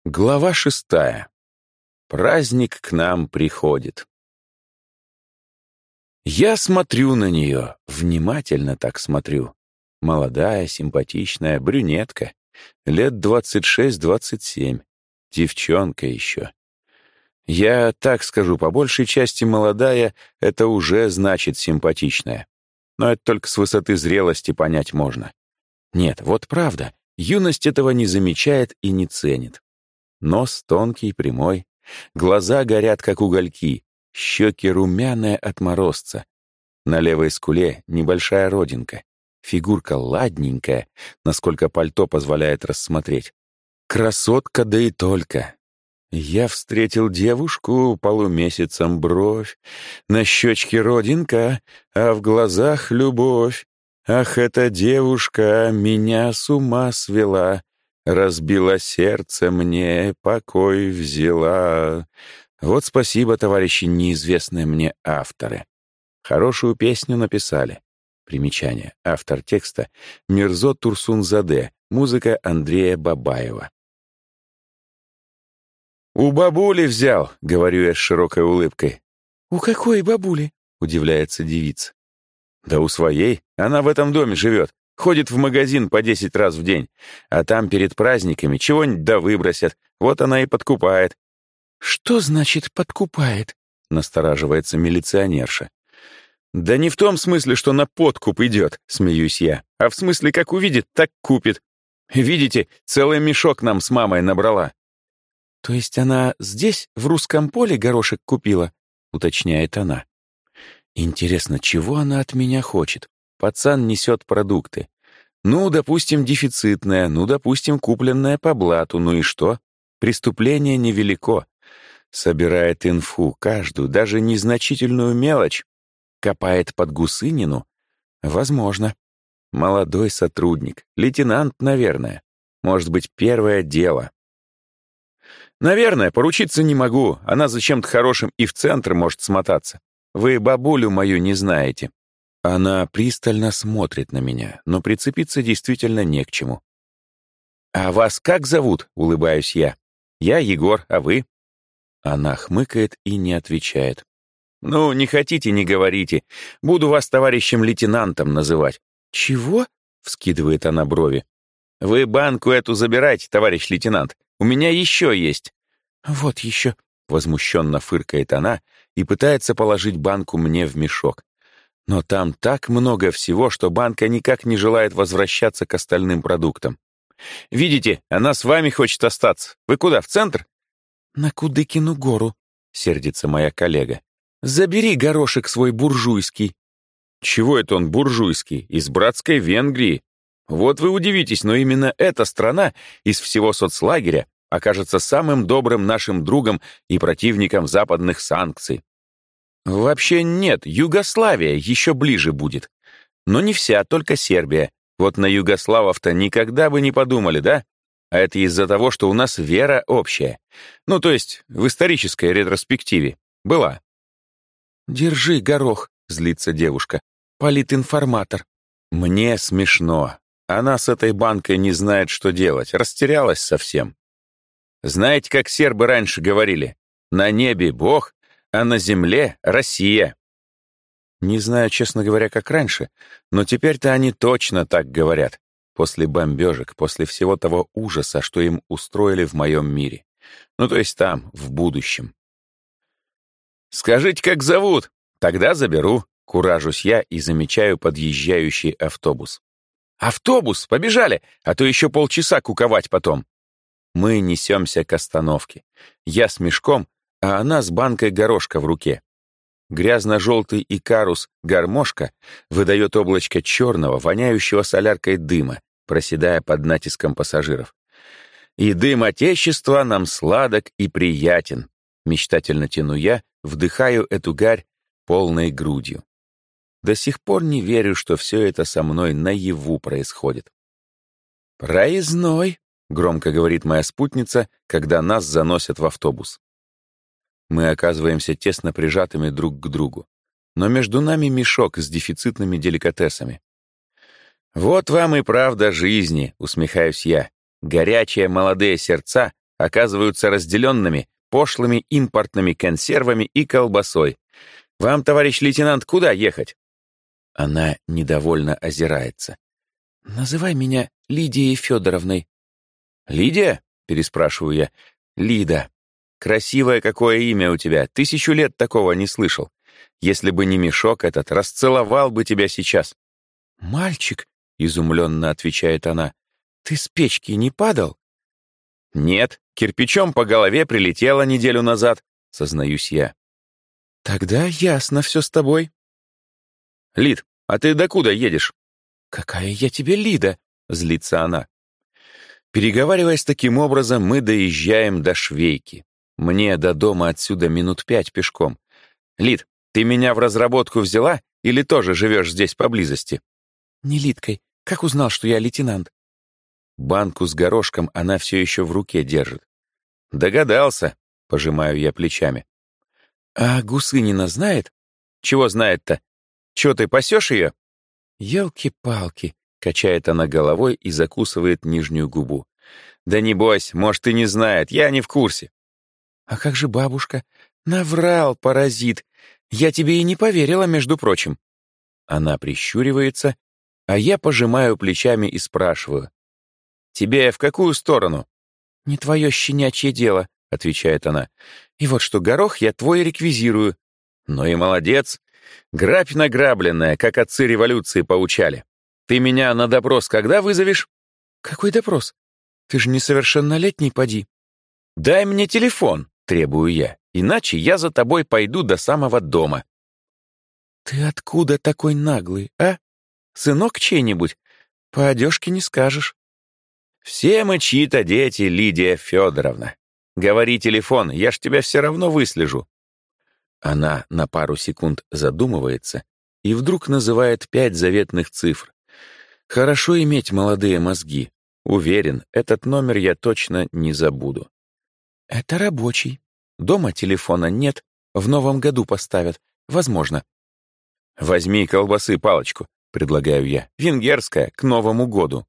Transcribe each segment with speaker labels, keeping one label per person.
Speaker 1: Глава 6. Праздник к нам приходит. Я смотрю на нее, внимательно так смотрю. Молодая, симпатичная, брюнетка. Лет 26-27. Девчонка еще. Я так скажу, по большей части молодая — это уже значит симпатичная. Но это только с высоты зрелости понять можно. Нет, вот правда, юность этого не замечает и не ценит. Нос тонкий, прямой, глаза горят, как угольки, щеки румяные от морозца. На левой скуле небольшая родинка, фигурка ладненькая, насколько пальто позволяет рассмотреть. Красотка, да и только. Я встретил девушку, полумесяцем бровь, на щечке родинка, а в глазах любовь. Ах, эта девушка меня с ума свела. Разбила сердце мне, покой взяла. Вот спасибо, товарищи неизвестные мне авторы. Хорошую песню написали. Примечание. Автор текста — Мирзо Турсунзаде. Музыка Андрея Бабаева. «У бабули взял», — говорю я с широкой улыбкой. «У какой бабули?» — удивляется девица. «Да у своей. Она в этом доме живет. Ходит в магазин по 10 раз в день, а там перед праздниками чего-нибудь да выбросят. Вот она и подкупает». «Что значит «подкупает»?» — настораживается милиционерша. «Да не в том смысле, что на подкуп идет», — смеюсь я, «а в смысле, как увидит, так купит. Видите, целый мешок нам с мамой набрала». «То есть она здесь, в Русском поле, горошек купила?» — уточняет она. «Интересно, чего она от меня хочет? Пацан несет продукты. Ну, допустим, дефицитное, ну, допустим, купленное по блату, ну и что? Преступление невелико. Собирает инфу, каждую, даже незначительную мелочь. Копает под гусынину? Возможно. Молодой сотрудник, лейтенант, наверное. Может быть, первое дело. Наверное, поручиться не могу, она за чем-то хорошим и в центр может смотаться. Вы бабулю мою не знаете». Она пристально смотрит на меня, но прицепиться действительно не к чему. «А вас как зовут?» — улыбаюсь я. «Я Егор, а вы?» Она хмыкает и не отвечает. «Ну, не хотите, не говорите. Буду вас товарищем лейтенантом называть». «Чего?» — вскидывает она брови. «Вы банку эту забирайте, товарищ лейтенант. У меня еще есть». «Вот еще», — возмущенно фыркает она и пытается положить банку мне в мешок. Но там так много всего, что банка никак не желает возвращаться к остальным продуктам. «Видите, она с вами хочет остаться. Вы куда, в центр?» «На Кудыкину гору», — сердится моя коллега. «Забери горошек свой буржуйский». «Чего это он буржуйский? Из братской Венгрии. Вот вы удивитесь, но именно эта страна из всего соцлагеря окажется самым добрым нашим другом и противником западных санкций. Вообще нет, Югославия еще ближе будет. Но не вся, только Сербия. Вот на югославов-то никогда бы не подумали, да? А это из-за того, что у нас вера общая. Ну, то есть в исторической ретроспективе. Была. «Держи, горох», — злится девушка. «Политинформатор». Мне смешно. Она с этой банкой не знает, что делать. Растерялась совсем. Знаете, как сербы раньше говорили? На небе Бог, а на земле Россия. Не знаю, честно говоря, как раньше, но теперь-то они точно так говорят. После бомбежек, после всего того ужаса, что им устроили в моем мире. Ну, то есть там, в будущем. «Скажите, как зовут? Тогда заберу», — куражусь я и замечаю подъезжающий автобус. «Автобус! Побежали! А то еще полчаса куковать потом». Мы несемся к остановке. Я с мешком, а она с банкой горошка в руке. Грязно-желтый икарус гармошка выдает облачко черного, воняющего соляркой дыма, проседая под натиском пассажиров. «И дым Отечества нам сладок и приятен», — мечтательно тяну я, вдыхаю эту гарь полной грудью. До сих пор не верю, что все это со мной наяву происходит. «Проездной», — громко говорит моя спутница, когда нас заносят в автобус. Мы оказываемся тесно прижатыми друг к другу, но между нами мешок с дефицитными деликатесами. «Вот вам и правда жизни», — усмехаюсь я. «Горячие молодые сердца оказываются разделенными пошлыми импортными консервами и колбасой. Вам, товарищ лейтенант, куда ехать?» Она недовольно озирается. «Называй меня Лидией Федоровной». «Лидия?» — переспрашиваю я. «Лида. Красивое какое имя у тебя. 1000 лет такого не слышал. Если бы не мешок этот, расцеловал бы тебя сейчас». «Мальчик», — изумленно отвечает она, — «ты с печки не падал?» «Нет, кирпичом по голове прилетела неделю назад», — сознаюсь я. «Тогда ясно все с тобой». «Лид, а ты докуда едешь?» «Какая я тебе Лида?» — злится она. Переговариваясь таким образом, мы доезжаем до Швейки. Мне до дома отсюда минут 5 пешком. «Лид, ты меня в разработку взяла или тоже живешь здесь поблизости?» «Не Лидкой. Как узнал, что я лейтенант?» Банку с горошком она все еще в руке держит. «Догадался», — пожимаю я плечами. «А Гусынина знает?» «Чего знает-то? Чего ты пасешь ее?» «Елки-палки», — качает она головой и закусывает нижнюю губу. «Да не бойся, может, и не знает, я не в курсе». «А как же бабушка? Наврал, паразит. Я тебе и не поверила, между прочим». Она прищуривается, а я пожимаю плечами и спрашиваю. «Тебе в какую сторону?» «Не твое щенячье дело», — отвечает она. «И вот что, горох я твой реквизирую». «Ну и молодец. Грабь награбленная, как отцы революции поучали. Ты меня на допрос когда вызовешь?» «Какой допрос? Ты же несовершеннолетний, поди». «Дай мне телефон», — требую я, «иначе я за тобой пойду до самого дома». «Ты откуда такой наглый, а? Сынок чей-нибудь? По одежке не скажешь». «Все мы чьи-то дети, Лидия Федоровна. Говори телефон, я ж тебя все равно выслежу». Она на пару секунд задумывается и вдруг называет 5 заветных цифр. Хорошо иметь молодые мозги. Уверен, этот номер я точно не забуду. «Это рабочий. Дома телефона нет. В новом году поставят. Возможно». «Возьми колбасы палочку», — предлагаю я. «Венгерская, к Новому году».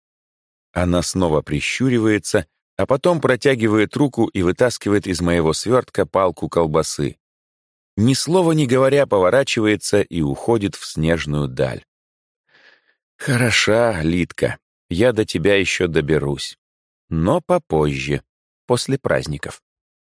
Speaker 1: Она снова прищуривается, а потом протягивает руку и вытаскивает из моего свертка палку колбасы. Ни слова не говоря, поворачивается и уходит в снежную даль. «Хороша, Лидка, я до тебя еще доберусь. Но попозже, после праздников».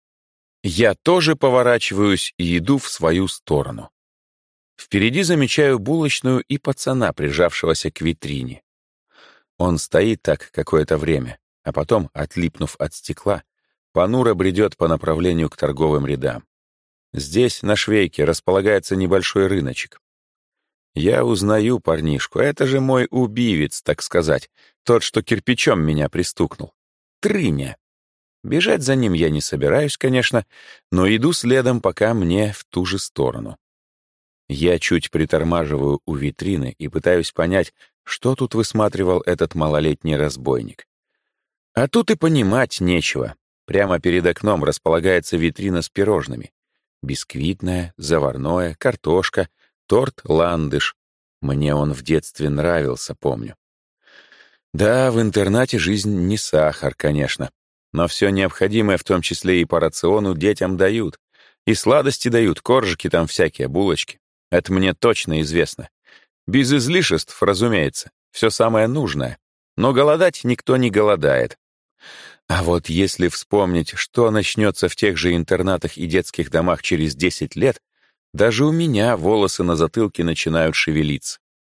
Speaker 1: Я тоже поворачиваюсь и иду в свою сторону. Впереди замечаю булочную и пацана, прижавшегося к витрине. Он стоит так какое-то время, а потом, отлипнув от стекла, понуро бредет по направлению к торговым рядам. Здесь, на Швейке, располагается небольшой рыночек. Я узнаю парнишку, это же мой убивец, так сказать, тот, что кирпичом меня пристукнул. Трыня. Бежать за ним я не собираюсь, конечно, но иду следом, пока мне в ту же сторону. Я чуть притормаживаю у витрины и пытаюсь понять, что тут высматривал этот малолетний разбойник. А тут и понимать нечего. Прямо перед окном располагается витрина с пирожными. Бисквитное, заварное, картошка, торт «Ландыш». Мне он в детстве нравился, помню. Да, в интернате жизнь не сахар, конечно. Но все необходимое, в том числе и по рациону, детям дают. И сладости дают, коржики там всякие, булочки. Это мне точно известно. Без излишеств, разумеется, все самое нужное. Но голодать никто не голодает. А вот если вспомнить, что начнется в тех же интернатах и детских домах через 10 лет, даже у меня волосы на затылке начинают шевелиться.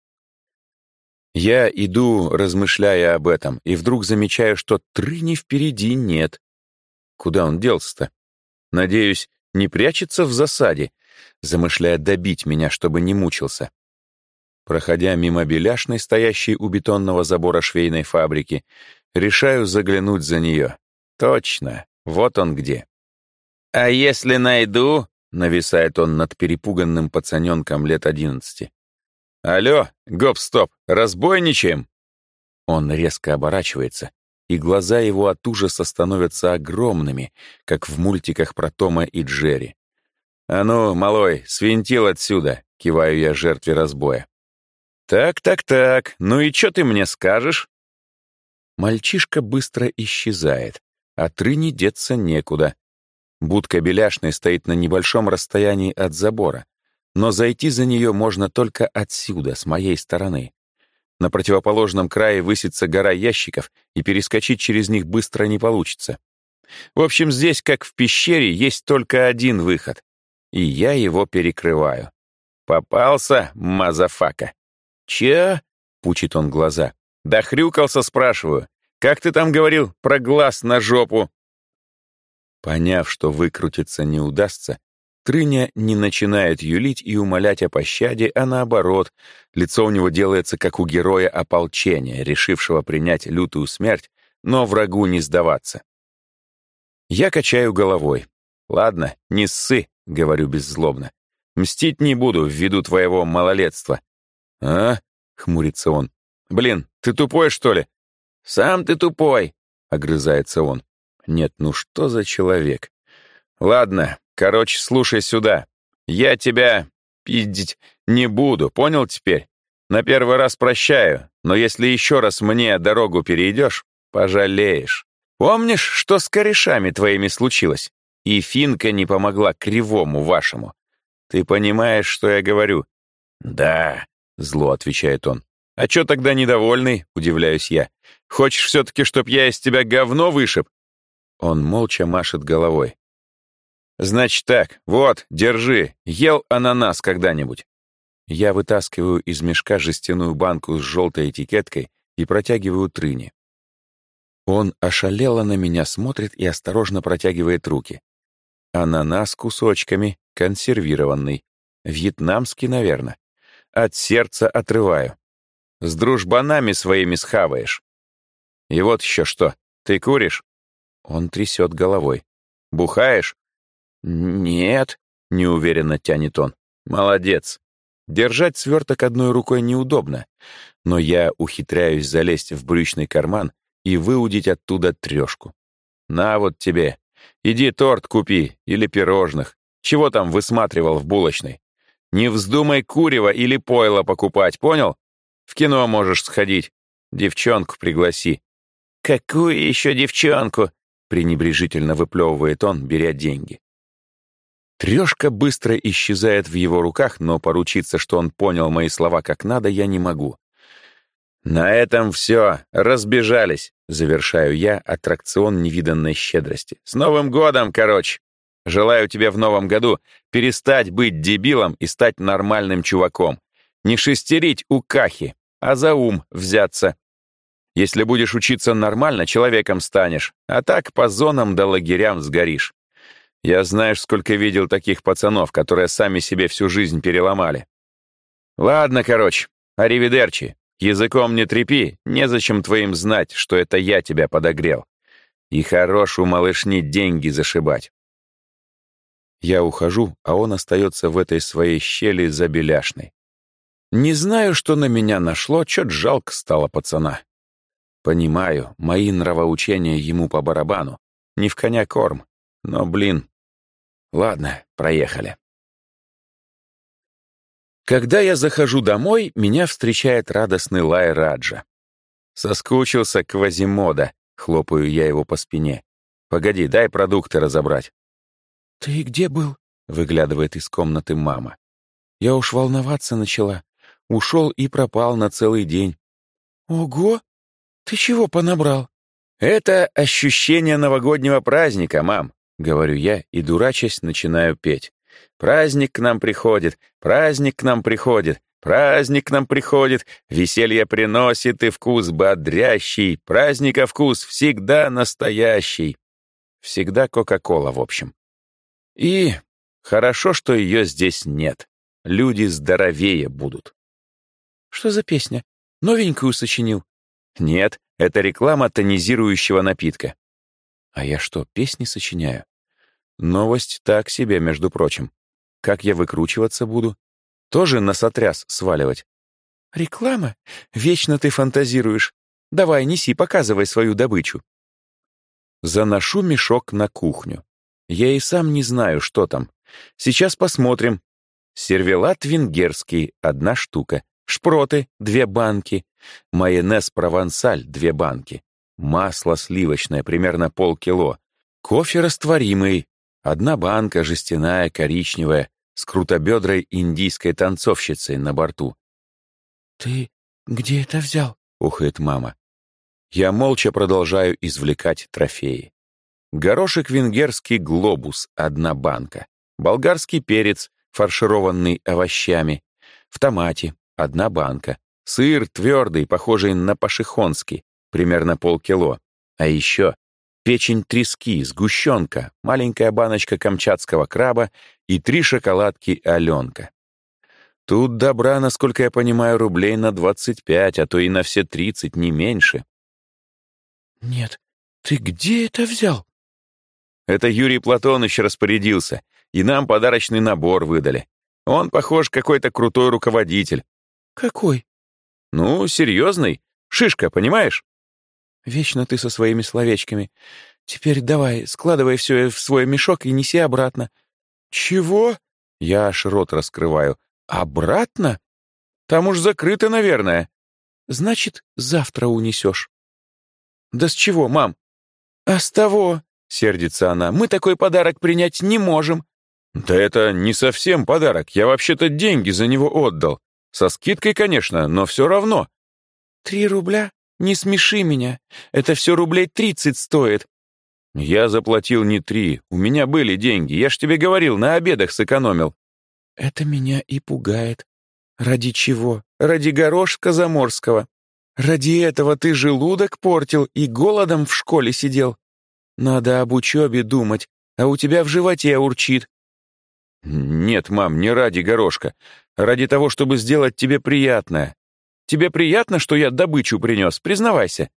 Speaker 1: Я иду, размышляя об этом, и вдруг замечаю, что Трыни впереди нет. Куда он делся-то? Надеюсь, не прячется в засаде, замышляя добить меня, чтобы не мучился. Проходя мимо беляшной, стоящей у бетонного забора швейной фабрики, решаю заглянуть за нее. Точно, вот он где. «А если найду?» — нависает он над перепуганным пацаненком лет 11. «Алло, гоп-стоп, разбойничаем?» Он резко оборачивается, и глаза его от ужаса становятся огромными, как в мультиках про Тома и Джерри. «А ну, малой, свинтил отсюда!» — киваю я жертве разбоя. «Так, ну и что ты мне скажешь?» Мальчишка быстро исчезает, а Трыни деться некуда. Будка Беляшной стоит на небольшом расстоянии от забора, но зайти за нее можно только отсюда, с моей стороны. На противоположном крае высится гора ящиков, и перескочить через них быстро не получится. В общем, здесь, как в пещере, есть только один выход, и я его перекрываю. «Попался, мазафака!» «Че?» — пучит он глаза. «Дохрюкался, спрашиваю. Как ты там говорил про глаз на жопу?» Поняв, что выкрутиться не удастся, Трыня не начинает юлить и умолять о пощаде, а наоборот, лицо у него делается, как у героя ополчения, решившего принять лютую смерть, но врагу не сдаваться. Я качаю головой. «Ладно, не ссы», — говорю беззлобно. «Мстить не буду ввиду твоего малолетства». «А?» — хмурится он. «Блин, ты тупой, что ли?» «Сам ты тупой», — огрызается он. «Нет, ну что за человек?» «Ладно, короче, слушай сюда. Я тебя пиздить не буду, понял теперь? На первый раз прощаю, но если еще раз мне дорогу перейдешь, пожалеешь. Помнишь, что с корешами твоими случилось? И финка не помогла кривому вашему. Ты понимаешь, что я говорю?» «Да», — зло отвечает он. «А чё тогда недовольный?» — удивляюсь я. «Хочешь все-таки, чтоб я из тебя говно вышиб?» Он молча машет головой. «Значит так, вот, держи, ел ананас когда-нибудь?» Я вытаскиваю из мешка жестяную банку с желтой этикеткой и протягиваю Трыне. Он ошалело на меня смотрит и осторожно протягивает руки. Ананас кусочками, консервированный. Вьетнамский, наверное. От сердца отрываю. С дружбанами своими схаваешь. И вот еще что, ты куришь? Он трясет головой. Бухаешь? Нет, неуверенно тянет он. Молодец. Держать сверток одной рукой неудобно, но я ухитряюсь залезть в брючный карман и выудить оттуда 3. На вот тебе. Иди торт купи или пирожных. Чего там высматривал в булочной? Не вздумай курева или пойло покупать, понял? В кино можешь сходить. Девчонку пригласи. «Какую еще девчонку?» — пренебрежительно выплевывает он, беря деньги. 3 быстро исчезает в его руках, но поручиться, что он понял мои слова как надо, я не могу. «На этом все, разбежались», — завершаю я аттракцион невиданной щедрости. «С Новым годом, короче! Желаю тебе в новом году перестать быть дебилом и стать нормальным чуваком. Не шестерить у кахи, а за ум взяться. Если будешь учиться нормально, человеком станешь, а так по зонам да лагерям сгоришь. Я знаешь, сколько видел таких пацанов, которые сами себе всю жизнь переломали. Ладно, короче, аривидерчи. Языком не трепи, незачем твоим знать, что это я тебя подогрел. И хорош у малышни деньги зашибать». Я ухожу, а он остается в этой своей щели за Беляшной. Не знаю, что на меня нашло, чё-то жалко стало пацана. Понимаю, мои нравоучения ему по барабану. Не в коня корм. Но, блин. Ладно, проехали. Когда я захожу домой, меня встречает радостный лай Раджа. «Соскучился, Квазимода», — хлопаю я его по спине. «Погоди, дай продукты разобрать». «Ты где был?» — выглядывает из комнаты мама. «Я уж волноваться начала. Ушел и пропал на целый день». «Ого! Ты чего понабрал?» «Это ощущение новогоднего праздника, мам», — говорю я и, дурачась, начинаю петь. «Праздник к нам приходит, праздник к нам приходит, праздник к нам приходит, веселье приносит и вкус бодрящий, праздника вкус всегда настоящий». Всегда Кока-Кола, в общем. И хорошо, что ее здесь нет. Люди здоровее будут. «Что за песня? Новенькую сочинил?» «Нет, это реклама тонизирующего напитка». «А я что, песни сочиняю?» «Новость так себе, между прочим. Как я выкручиваться буду? Тоже на сотряс сваливать?» «Реклама? Вечно ты фантазируешь. Давай, неси, показывай свою добычу». Заношу мешок на кухню. Я и сам не знаю, что там. Сейчас посмотрим. Сервелат венгерский — 1 штука. Шпроты — 2 банки. Майонез провансаль — 2 банки. Масло сливочное, примерно полкило. Кофе растворимый. 1 банка жестяная, коричневая, с крутобедрой индийской танцовщицей на борту.
Speaker 2: «Ты где это взял?»
Speaker 1: — ухает мама. Я молча продолжаю извлекать трофеи. Горошек венгерский «Глобус» — 1 банка. Болгарский перец, фаршированный овощами. В томате — 1 банка. Сыр твердый, похожий на пашихонский, примерно полкило. А еще печень трески, сгущенка, маленькая баночка камчатского краба и 3 шоколадки «Аленка». Тут добра, насколько я понимаю, рублей на 25, а то и на все 30, не меньше.
Speaker 2: «Нет, ты где это взял?»
Speaker 1: Это Юрий Платоныч распорядился, и нам подарочный набор выдали. Он, похож, какой-то крутой руководитель.
Speaker 2: «Какой?»
Speaker 1: Ну, серьезный. Шишка, понимаешь?
Speaker 2: «Вечно ты со своими словечками. Теперь давай, складывай все в свой мешок и неси обратно».
Speaker 1: Чего? Я аж рот раскрываю. Обратно? Там уж закрыто, наверное.
Speaker 2: «Значит, завтра унесешь».
Speaker 1: Да с чего, мам?
Speaker 2: «А с того», — сердится она, — «мы такой подарок принять не можем».
Speaker 1: Да это не совсем подарок. Я вообще-то деньги за него отдал. Со скидкой, конечно, но все равно.
Speaker 2: 3 рубля? Не смеши меня. Это все рублей 30 стоит.
Speaker 1: Я заплатил не 3. У меня были деньги. Я ж тебе говорил, на обедах сэкономил.
Speaker 2: Это меня и пугает. Ради чего? Ради горошка заморского. Ради этого ты желудок портил и голодом в школе сидел. Надо об учебе думать, а у тебя в животе урчит.
Speaker 1: Нет, мам, не ради горошка. Ради того, чтобы сделать тебе приятное. Тебе приятно, что я добычу принес, признавайся.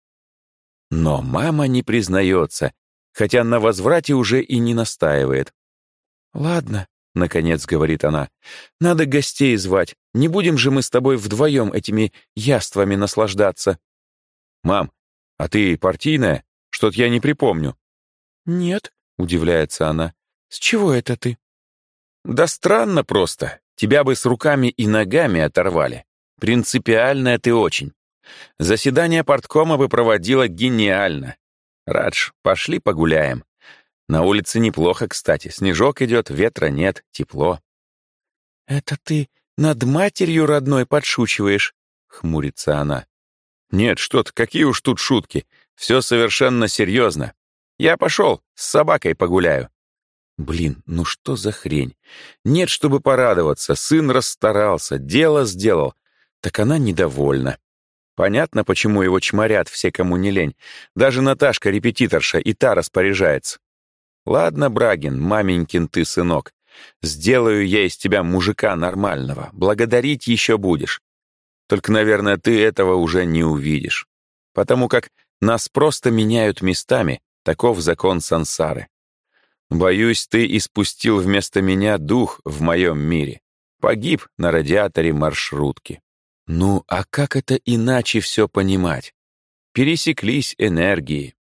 Speaker 1: Но мама не признается, хотя на возврате уже и не настаивает.
Speaker 2: «Ладно», —
Speaker 1: наконец говорит она,
Speaker 2: — «надо гостей звать. Не будем же мы с тобой вдвоем этими яствами наслаждаться».
Speaker 1: «Мам, а ты партийная? Что-то я не припомню».
Speaker 2: «Нет»,
Speaker 1: — удивляется она.
Speaker 2: — «с чего это ты?»
Speaker 1: «Да странно просто. Тебя бы с руками и ногами оторвали. Принципиальная ты очень. Заседание парткома бы проводила гениально. Радж, пошли погуляем. На улице неплохо, кстати. Снежок идет, ветра нет, тепло».
Speaker 2: «Это ты над матерью родной подшучиваешь?» — хмурится она.
Speaker 1: «Нет, что-то, какие уж тут шутки. Все совершенно серьезно. Я пошел, с собакой погуляю». Блин, ну что за хрень? Нет, чтобы порадоваться, сын расстарался, дело сделал. Так она недовольна. Понятно, почему его чморят все, кому не лень. Даже Наташка, репетиторша, и та распоряжается. Ладно, Брагин, маменькин ты сынок. Сделаю я из тебя мужика нормального. Благодарить еще будешь. Только, наверное, ты этого уже не увидишь. Потому как нас просто меняют местами, таков закон сансары. Боюсь, ты испустил вместо меня дух в моем мире. Погиб на радиаторе маршрутки. Ну, а как это иначе все понимать? Пересеклись энергии.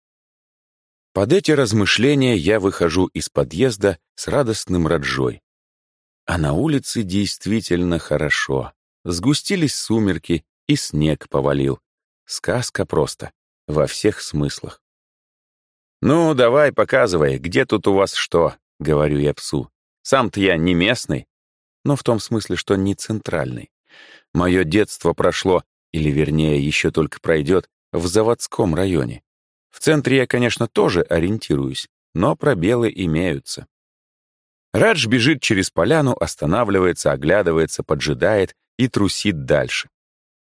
Speaker 1: Под эти размышления я выхожу из подъезда с радостным Раджой. А на улице действительно хорошо. Сгустились сумерки, и снег повалил. Сказка просто, во всех смыслах. «Ну, давай, показывай, где тут у вас что?» — говорю я псу. «Сам-то я не местный, но в том смысле, что не центральный. Мое детство прошло, или вернее, еще только пройдет, в заводском районе. В центре я, конечно, тоже ориентируюсь, но пробелы имеются». Радж бежит через поляну, останавливается, оглядывается, поджидает и трусит дальше.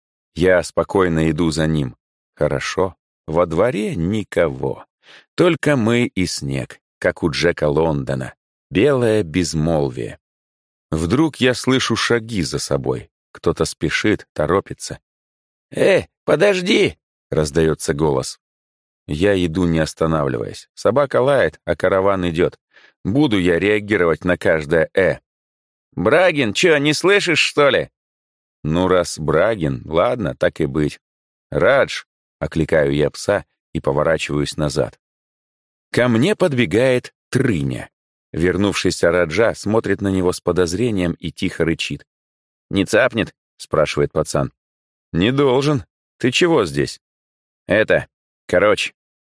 Speaker 1: Я спокойно иду за ним. Хорошо, во дворе никого. Только мы и снег, как у Джека Лондона. Белое безмолвие. Вдруг я слышу шаги за собой. Кто-то спешит, торопится. Подожди!» — раздается голос. Я иду, не останавливаясь. Собака лает, а караван идет. Буду я реагировать на каждое «Брагин, чё, не слышишь, что ли?» Ну, раз Брагин, ладно, так и быть. «Радж!» — окликаю я пса и поворачиваюсь назад. Ко мне подбегает Трыня. Вернувшийся Раджа смотрит на него с подозрением и тихо рычит. «Не цапнет?» — спрашивает пацан. «Не должен. Ты чего здесь?» Короче,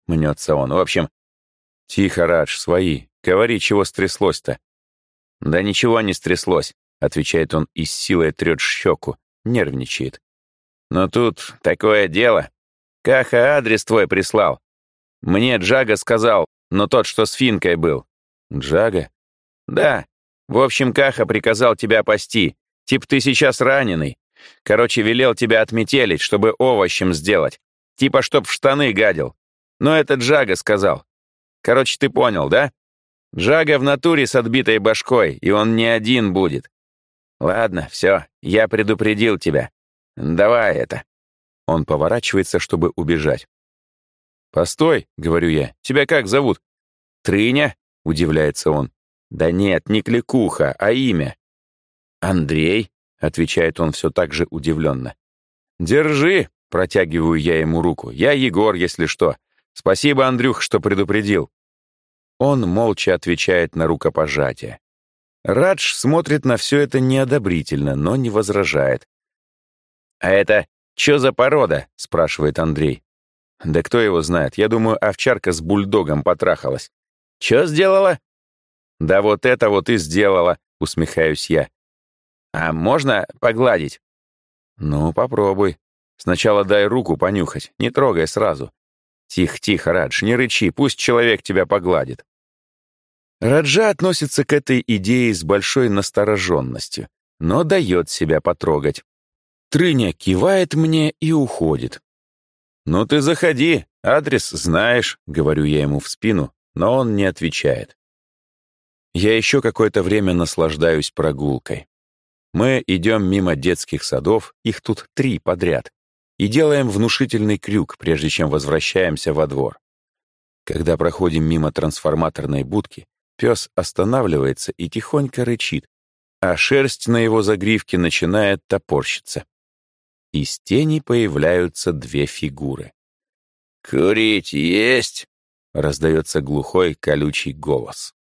Speaker 1: мнется он. В общем, тихо, Радж, свои. Говори, чего стряслось-то? Да ничего не стряслось, отвечает он и с силой трет щеку, нервничает. Но тут такое дело. Каха адрес твой прислал. Мне Джага сказал, но тот, что с Финкой был. Джага? Да. В общем, Каха приказал тебя пасти. Тип ты сейчас раненый. Короче, велел тебя отметелить, чтобы овощем сделать. Типа, чтоб в штаны гадил. Но это Джага сказал. Короче, ты понял, да? Джага в натуре с отбитой башкой, и он не один будет. Ладно, все, я предупредил тебя. Давай это. Он поворачивается, чтобы убежать. «Постой», — говорю я, — «тебя как зовут?» «Трыня?» — удивляется он. «Да нет, не Кликуха, а имя». «Андрей?» — отвечает он все так же удивленно. «Держи», — протягиваю я ему руку. «Я Егор, если что. Спасибо, Андрюх, что предупредил». Он молча отвечает на рукопожатие. Радж смотрит на все это неодобрительно, но не возражает. «А это что за порода?» — спрашивает Андрей. «Да кто его знает? Я думаю, овчарка с бульдогом потрахалась». «Чё сделала?» «Да вот это вот и сделала», — усмехаюсь я. «А можно погладить?» «Ну, попробуй. Сначала дай руку понюхать, не трогай сразу». «Тихо, Радж, не рычи, пусть человек тебя погладит». Раджа относится к этой идее с большой настороженностью, но дает себя потрогать. Трыня кивает мне и уходит. «Ну ты заходи, адрес знаешь», — говорю я ему в спину, но он не отвечает. Я еще какое-то время наслаждаюсь прогулкой. Мы идем мимо детских садов, их тут 3 подряд, и делаем внушительный крюк, прежде чем возвращаемся во двор. Когда проходим мимо трансформаторной будки, пес останавливается и тихонько рычит, а шерсть на его загривке начинает топорщиться. Из тени появляются 2 фигуры. «Курить есть?» — раздается глухой колючий голос.